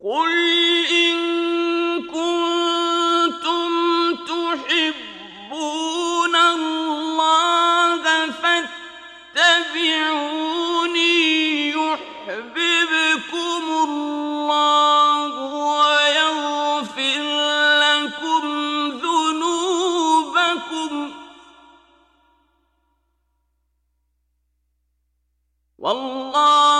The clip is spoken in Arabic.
قل إن كنتم تحبون الله فاتبعوني يحببكم الله ويغفر لكم ذنوبكم والله